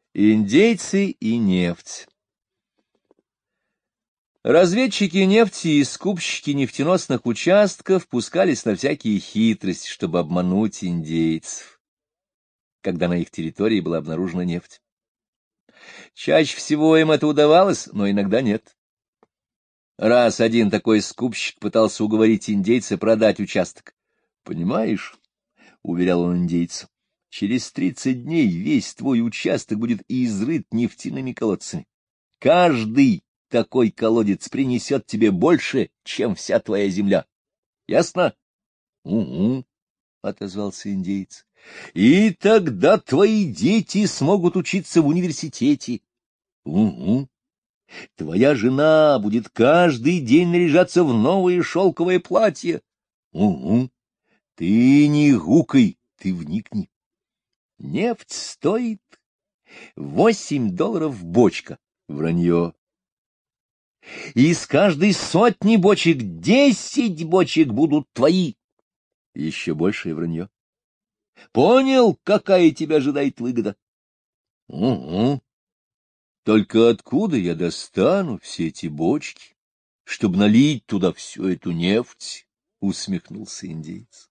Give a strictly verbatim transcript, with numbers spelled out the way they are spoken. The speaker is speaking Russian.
Индейцы и нефть. Разведчики нефти и скупщики нефтеносных участков пускались на всякие хитрости, чтобы обмануть индейцев, когда на их территории была обнаружена нефть. Чаще всего им это удавалось, но иногда нет. Раз один такой скупщик пытался уговорить индейца продать участок. «Понимаешь, — уверял он индейцу, — через тридцать дней весь твой участок будет изрыт нефтяными колодцами. Каждый такой колодец принесет тебе больше, чем вся твоя земля. Ясно? — Угу, — отозвался индейец. — И тогда твои дети смогут учиться в университете. — Угу. Твоя жена будет каждый день наряжаться в новое шелковое платье. — Угу. Ты не гукай, ты вникни. Нефть стоит восемь долларов бочка. Вранье. Из каждой сотни бочек десять бочек будут твои. Еще большее вранье. Понял, какая тебя ожидает выгода? Угу. Только откуда я достану все эти бочки, чтобы налить туда всю эту нефть? Усмехнулся индеец.